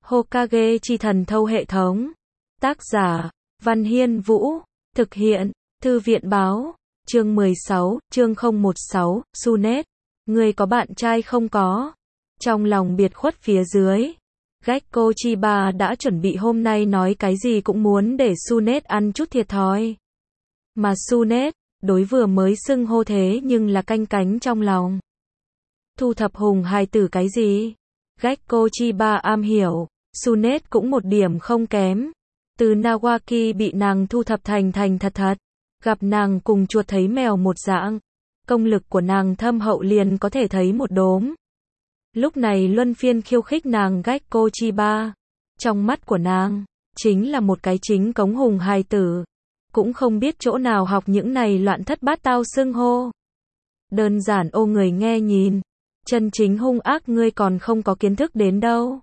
Hokage chi thần thâu hệ thống. Tác giả, Văn Hiên Vũ. Thực hiện, Thư viện Báo. Chương 16, chương 016, Sunet. Ngươi có bạn trai không có? Trong lòng biệt khuất phía dưới, Gekko Chiba đã chuẩn bị hôm nay nói cái gì cũng muốn để Sunet ăn chút thiệt thòi. Mà Sunet, đối vừa mới xưng hô thế nhưng là canh cánh trong lòng. Thu thập hùng hài tử cái gì? Gekko Chiba am hiểu, Sunet cũng một điểm không kém. Từ Nawaki bị nàng thu thập thành thật, gặp nàng cùng chuột thấy mèo một dạng. Công lực của nàng thâm hậu liền có thể thấy một đốm. Lúc này luân phiên khiêu khích nàng Gekko Chiba. Trong mắt của nàng, chính là một cái chính cống hùng hài tử. Cũng không biết chỗ nào học những này loạn thất bát tao xưng hô. Đơn giản ô người nghe nhìn. Chân chính hung ác ngươi còn không có kiến thức đến đâu.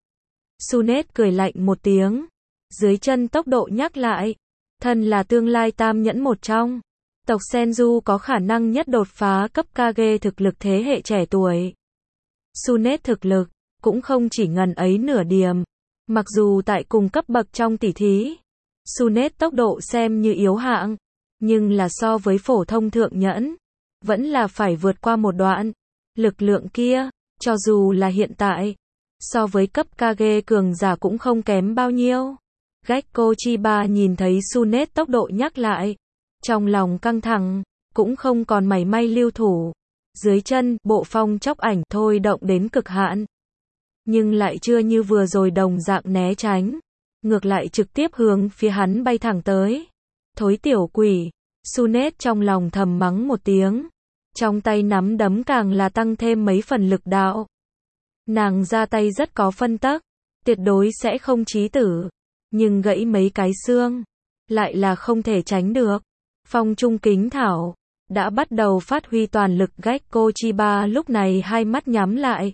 Sunet cười lạnh một tiếng. Dưới chân tốc độ nhắc lại. Thân là tương lai tam nhẫn một trong. Tộc Senju có khả năng nhất đột phá cấp Kage thực lực thế hệ trẻ tuổi. Sunet thực lực, cũng không chỉ ngần ấy nửa điểm. Mặc dù tại cùng cấp bậc trong tỷ thí, Sunet tốc độ xem như yếu hạng. Nhưng là so với phổ thông thượng nhẫn, vẫn là phải vượt qua một đoạn. Lực lượng kia, cho dù là hiện tại, so với cấp Kage cường giả cũng không kém bao nhiêu. Gekko Chiba nhìn thấy Sunet tốc độ nhắc lại. Trong lòng căng thẳng, cũng không còn mảy may lưu thủ. Dưới chân, bộ phong chóc ảnh thôi động đến cực hạn. Nhưng lại chưa như vừa rồi đồng dạng né tránh. Ngược lại trực tiếp hướng phía hắn bay thẳng tới. Thối tiểu quỷ, Sunet trong lòng thầm mắng một tiếng. Trong tay nắm đấm càng là tăng thêm mấy phần lực đạo. Nàng ra tay rất có phân tắc, tuyệt đối sẽ không chí tử. Nhưng gãy mấy cái xương, lại là không thể tránh được. Phong trung kính thảo, đã bắt đầu phát huy toàn lực. Gekko Chiba lúc này hai mắt nhắm lại.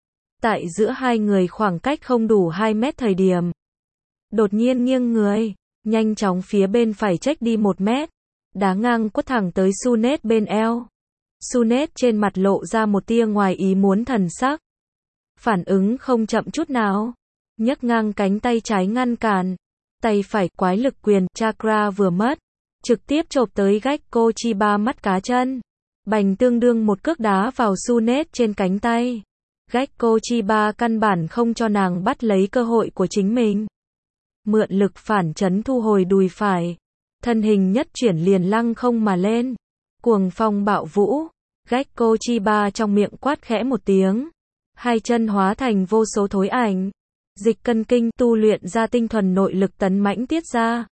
Tại giữa hai người khoảng cách không đủ 2 mét thời điểm. Đột nhiên nghiêng người, nhanh chóng phía bên phải chếch đi 1 mét. Đá ngang quất thẳng tới Sunet bên eo. Sunet trên mặt lộ ra một tia ngoài ý muốn thần sắc. Phản ứng không chậm chút nào. Nhấc ngang cánh tay trái ngăn cản. Tay phải quái lực quyền, chakra vừa mất. Trực tiếp chộp tới Gekko Chiba mắt cá chân. Bành tương đương một cước đá vào Sunet trên cánh tay. Gekko Chiba căn bản không cho nàng bắt lấy cơ hội của chính mình. Mượn lực phản chấn thu hồi đùi phải. Thân hình nhất chuyển liền lăng không mà lên. Cuồng phong bạo vũ. Gekko Chiba trong miệng quát khẽ một tiếng. Hai chân hóa thành vô số thối ảnh. Dịch cân kinh tu luyện ra tinh thuần nội lực tấn mãnh tiết ra.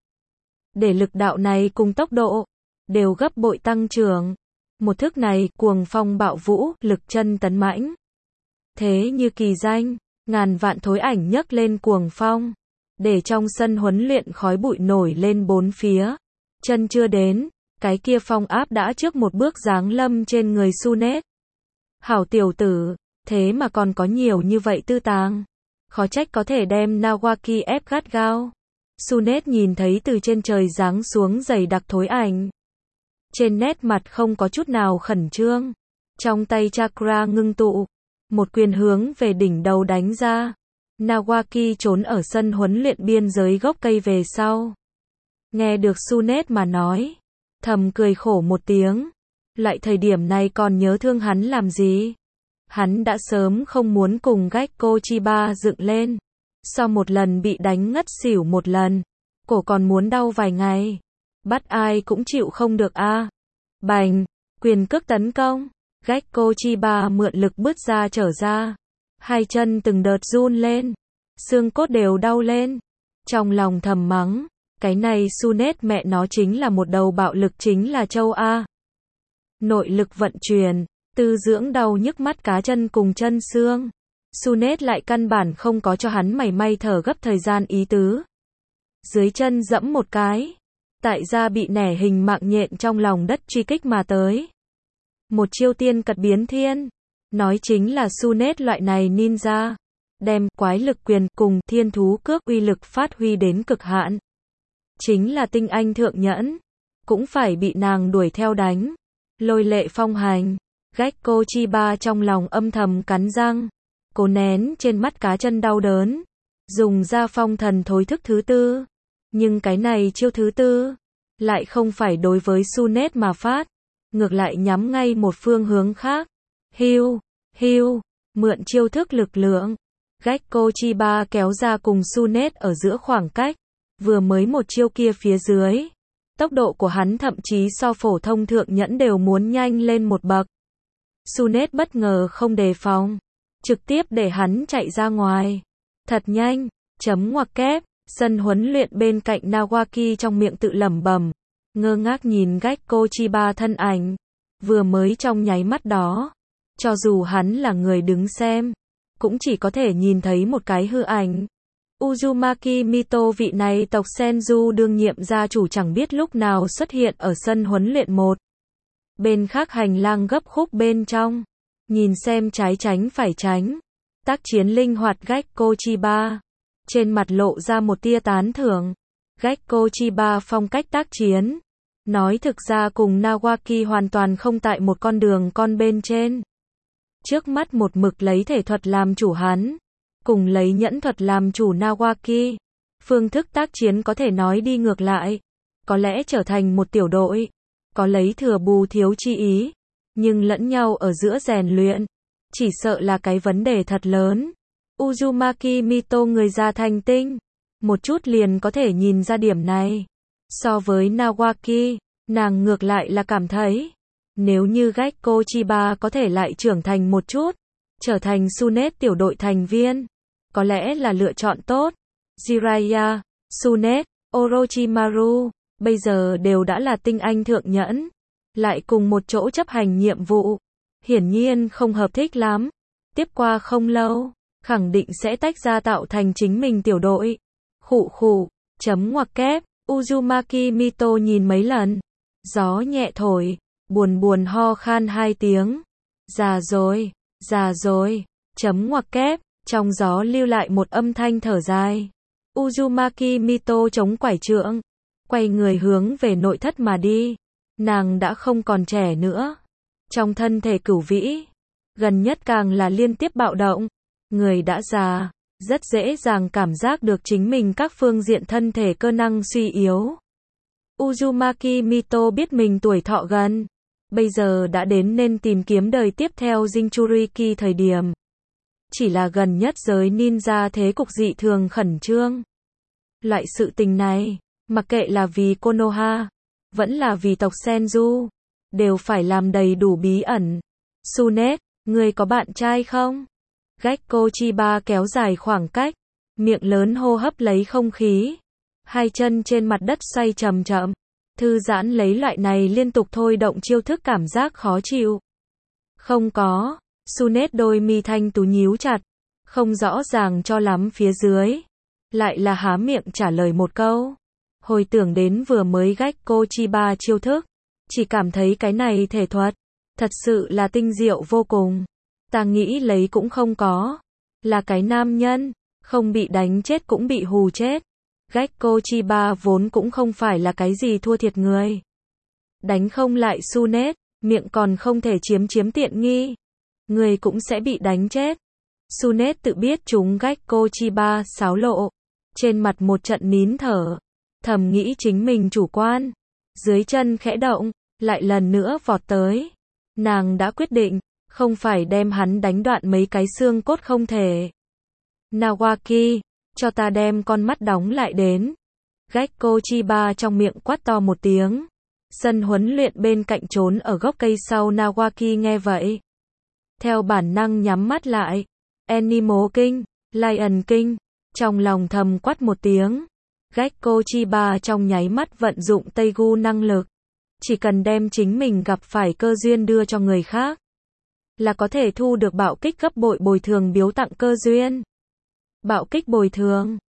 Để lực đạo này cùng tốc độ đều gấp bội tăng trưởng. Một thức này, cuồng phong bạo vũ, lực chân tấn mãnh. Thế như kỳ danh, ngàn vạn thối ảnh nhấc lên cuồng phong, để trong sân huấn luyện khói bụi nổi lên bốn phía. Chân chưa đến, cái kia phong áp đã trước một bước giáng lâm trên người Sunet. Hảo tiểu tử, thế mà còn có nhiều như vậy tư tàng. Khó trách có thể đem Nawaki ép gắt gao. Sunet nhìn thấy từ trên trời giáng xuống dày đặc thối ảnh. Trên nét mặt không có chút nào khẩn trương. Trong tay chakra ngưng tụ. Một quyền hướng về đỉnh đầu đánh ra. Nawaki trốn ở sân huấn luyện biên giới gốc cây về sau. Nghe được Sunet mà nói. Thầm cười khổ một tiếng. Loại thời điểm này còn nhớ thương hắn làm gì? Hắn đã sớm không muốn cùng Gekko Chiba dựng lên. Sau một lần bị đánh ngất xỉu một lần, cổ còn muốn đau vài ngày. Bắt ai cũng chịu không được a. Bành, quyền cước tấn công. Gekko Chiba mượn lực bứt ra trở ra. Hai chân từng đợt run lên. Xương cốt đều đau lên. Trong lòng thầm mắng, cái này Sunet mẹ nó chính là một đầu bạo lực chính là châu A. Nội lực vận chuyển, tư dưỡng đau nhức mắt cá chân cùng chân xương. Sunet lại căn bản không có cho hắn mảy may thở gấp thời gian ý tứ. Dưới chân dẫm một cái. Tại gia bị nẻ hình mạng nhện trong lòng đất truy kích mà tới. Một chiêu tiên cật biến thiên. Nói chính là Sunet loại này ninja. Đem quái lực quyền cùng thiên thú cước uy lực phát huy đến cực hạn. Chính là tinh anh thượng nhẫn. Cũng phải bị nàng đuổi theo đánh. Lôi lệ phong hành. Gekko Chiba trong lòng âm thầm cắn răng. Cố nén trên mắt cá chân đau đớn. dùng ra phong thần thối thức thứ tư. Nhưng cái này chiêu thứ tư, lại không phải đối với Sunet mà phát, ngược lại nhắm ngay một phương hướng khác. Hưu, mượn chiêu thức lực lượng. Gekko Chiba kéo ra cùng Sunet ở giữa khoảng cách, vừa mới một chiêu kia phía dưới. Tốc độ của hắn thậm chí so phổ thông thượng nhẫn đều muốn nhanh lên một bậc. Sunet bất ngờ không đề phòng, trực tiếp để hắn chạy ra ngoài. Thật nhanh, chấm ngoặc kép, sân huấn luyện bên cạnh Nawaki trong miệng tự lẩm bẩm, ngơ ngác nhìn Gekko Chiba thân ảnh. Vừa mới trong nháy mắt đó, cho dù hắn là người đứng xem, cũng chỉ có thể nhìn thấy một cái hư ảnh. Uzumaki Mito vị này tộc Senju đương nhiệm gia chủ chẳng biết lúc nào xuất hiện ở sân huấn luyện một. Bên khác hành lang gấp khúc bên trong, nhìn xem trái tránh phải tránh, tác chiến linh hoạt Gekko Chiba, trên mặt lộ ra một tia tán thưởng. Gekko Chiba phong cách tác chiến, nói thực ra cùng Nawaki hoàn toàn không tại một con đường con bên trên. Trước mắt một mực lấy thể thuật làm chủ hắn, cùng lấy nhẫn thuật làm chủ Nawaki. Phương thức tác chiến có thể nói đi ngược lại, có lẽ trở thành một tiểu đội, có lấy thừa bù thiếu chi ý, nhưng lẫn nhau ở giữa rèn luyện, chỉ sợ là cái vấn đề thật lớn. Uzumaki Mito người già thành tinh, một chút liền có thể nhìn ra điểm này. So với Nawaki, nàng ngược lại là cảm thấy, nếu như Gekko Chiba có thể lại trưởng thành một chút, trở thành Sunet tiểu đội thành viên, có lẽ là lựa chọn tốt. Jiraiya, Sunet, Orochimaru, bây giờ đều đã là tinh anh thượng nhẫn, lại cùng một chỗ chấp hành nhiệm vụ, hiển nhiên không hợp thích lắm. Tiếp qua không lâu, khẳng định sẽ tách ra tạo thành chính mình tiểu đội. Khụ, chấm ngoặc kép, Uzumaki Mito nhìn mấy lần, gió nhẹ thổi, buồn ho khan hai tiếng. Già rồi, chấm ngoặc kép, trong gió lưu lại một âm thanh thở dài. Uzumaki Mito chống quải trượng, quay người hướng về nội thất mà đi. Nàng đã không còn trẻ nữa, trong thân thể cửu vĩ, gần nhất càng là liên tiếp bạo động. Người đã già, rất dễ dàng cảm giác được chính mình các phương diện thân thể cơ năng suy yếu. Uzumaki Mito biết mình tuổi thọ gần, bây giờ đã đến nên tìm kiếm đời tiếp theo Jinchuriki thời điểm. Chỉ là gần nhất giới ninja thế cục dị thường khẩn trương. Loại sự tình này, mặc kệ là vì Konoha, vẫn là vì tộc Senju, đều phải làm đầy đủ bí ẩn. Sunet, người có bạn trai không? Gekko Chiba kéo dài khoảng cách, miệng lớn hô hấp lấy không khí, hai chân trên mặt đất xoay chậm chậm, thư giãn lấy loại này liên tục thôi động chiêu thức cảm giác khó chịu. Không có. Sunet đôi mi thanh tú nhíu chặt, không rõ ràng cho lắm phía dưới, lại là há miệng trả lời một câu. Hồi tưởng đến vừa mới Gekko Chiba chiêu thức, chỉ cảm thấy cái này thể thuật, thật sự là tinh diệu vô cùng. Ta nghĩ lấy cũng không có, là cái nam nhân, không bị đánh chết cũng bị hù chết. Gekko Chiba vốn cũng không phải là cái gì thua thiệt người. Đánh không lại Sunet, miệng còn không thể chiếm tiện nghi, người cũng sẽ bị đánh chết. Sunet tự biết chúng Gekko Chiba xáo lộ, trên mặt một trận nín thở, thầm nghĩ chính mình chủ quan. Dưới chân khẽ động, lại lần nữa vọt tới. Nàng đã quyết định, không phải đem hắn đánh đoạn mấy cái xương cốt không thể. Nawaki, cho ta đem con mắt đóng lại đến. Gekko Chiba trong miệng quát to một tiếng. Sân huấn luyện bên cạnh trốn ở gốc cây sau Nawaki nghe vậy, theo bản năng nhắm mắt lại. Animal King, Lion King, trong lòng thầm quát một tiếng. Gekko Chiba trong nháy mắt vận dụng Teigu năng lực, chỉ cần đem chính mình gặp phải cơ duyên đưa cho người khác, là có thể thu được bạo kích gấp bội bồi thường biếu tặng cơ duyên. Bạo kích bồi thường,